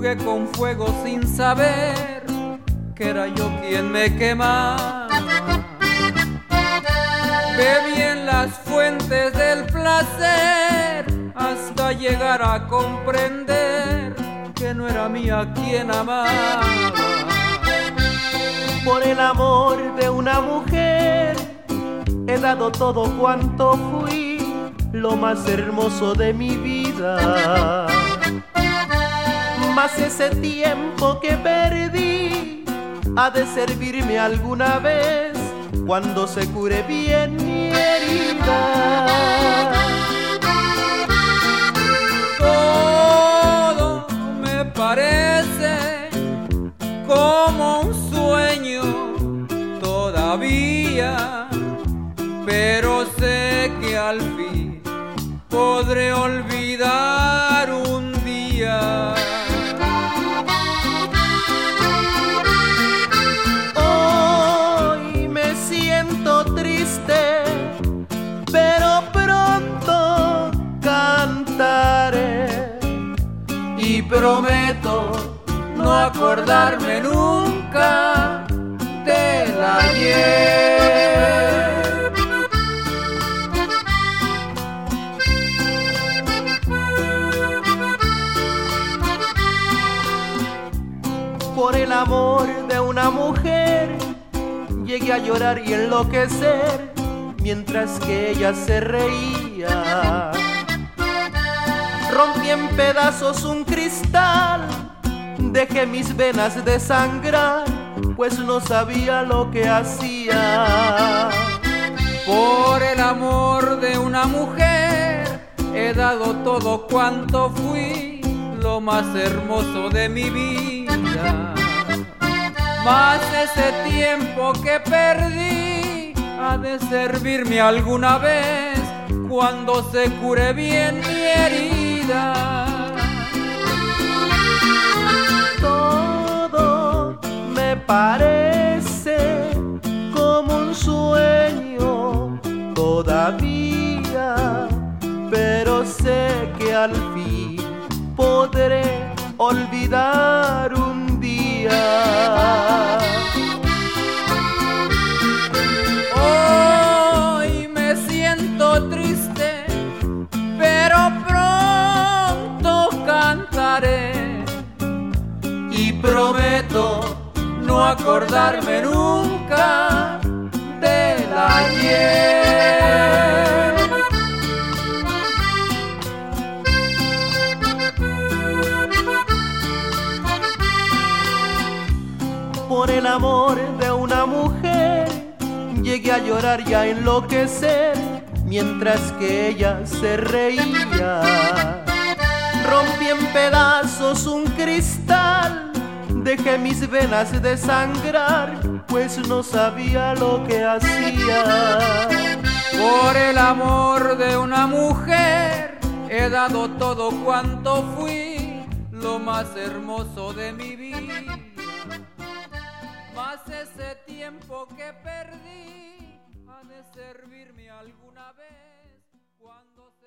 jugué con fuego sin saber que era yo quien me quemaba. Bebí en las fuentes del placer hasta llegar a comprender que no era mía quien amaba. Por el amor de una mujer he dado todo cuanto fui, lo más hermoso de mi vida. Mas ese tiempo que perdí ha de servirme alguna vez cuando se cure bien mi herida. Todo me parece como un sueño todavía, pero sé que al fin podré olvidar un día. Hoy me siento triste, pero pronto cantaré Y prometo no acordarme nunca del ayer. por el amor de una mujer. Llegué a llorar y enloquecer mientras que ella se reía. Rompí en pedazos un cristal, dejé mis venas desangrar, pues no sabía lo que hacía. Por el amor de una mujer he dado todo cuanto fui, lo más hermoso de mi vida. Mas ese tiempo que perdí ha de servirme alguna vez cuando se cure bien mi herida. Todo me parece como un sueño todavía, pero sé que al fin podré olvidar un día. Hoy me siento triste, pero pronto cantaré y prometo no acordarme nunca del ayer. Por el amor de una mujer llegué a llorar y a enloquecer mientras que ella se reía. Rompí en pedazos un cristal, dejé mis venas desangrar, pues no sabía lo que hacía. Por el amor de una mujer he dado todo cuanto fui, lo más hermoso de mi vida. Mas ese tiempo que perdí ha de servirme alguna vez cuando